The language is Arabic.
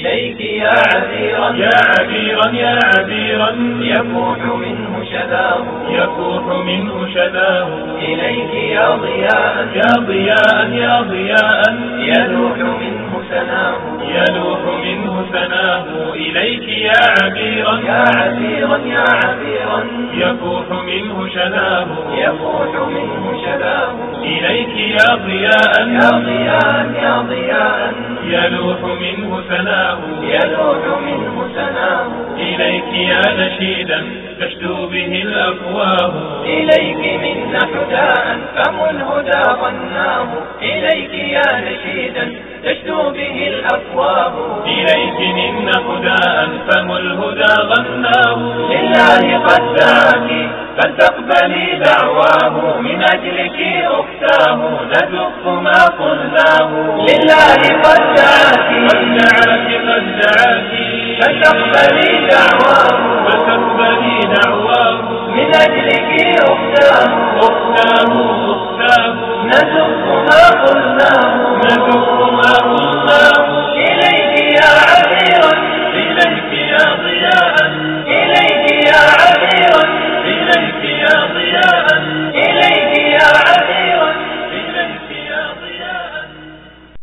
إليك يا عبيرا يا عبيرا يا عبيرا يفوح منه شذاه يفوح منه شذاه إليك يا ضياء يا ضياء يا ضياء يلوح منه سناه يلوح منه ثناه إليك يا عبيرا يا عبيرا يا عبيرا يفوح منه شذاه يفوح منه شذاه إليك يا ضياء يا ضياء يا ضياء يلوح منه ثناه يلوح منه سناه إليك يا نشيدا تشدو به الأفواه إليك منا حداء فم الهدى غناه إليك يا نشيدا تشدو به الأفواه إليك منا حداء فم الهدى غناه لله قد دعاك فلتقبلي دعواه من أجلك أختاه ندق ما قلناه لله قد دعاك قد دعاك فلتقبلي دعواه فتقبلي دعواه من أجلك أختاه